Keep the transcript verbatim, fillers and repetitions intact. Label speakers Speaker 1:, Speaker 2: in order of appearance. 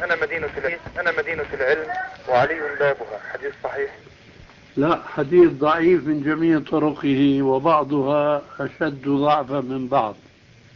Speaker 1: أنا مدينة العلم أنا مدينة العلم وعلي بابها. حديث صحيح؟
Speaker 2: لا، حديث ضعيف من جميع طرقه، وبعضها أشد ضعفا من بعض.